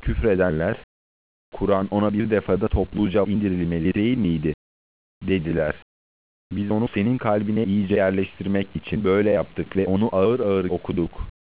küfredenler, Kur'an ona bir defada topluca indirilmeli değil miydi? Dediler. Biz onu senin kalbine iyice yerleştirmek için böyle yaptık ve onu ağır ağır okuduk.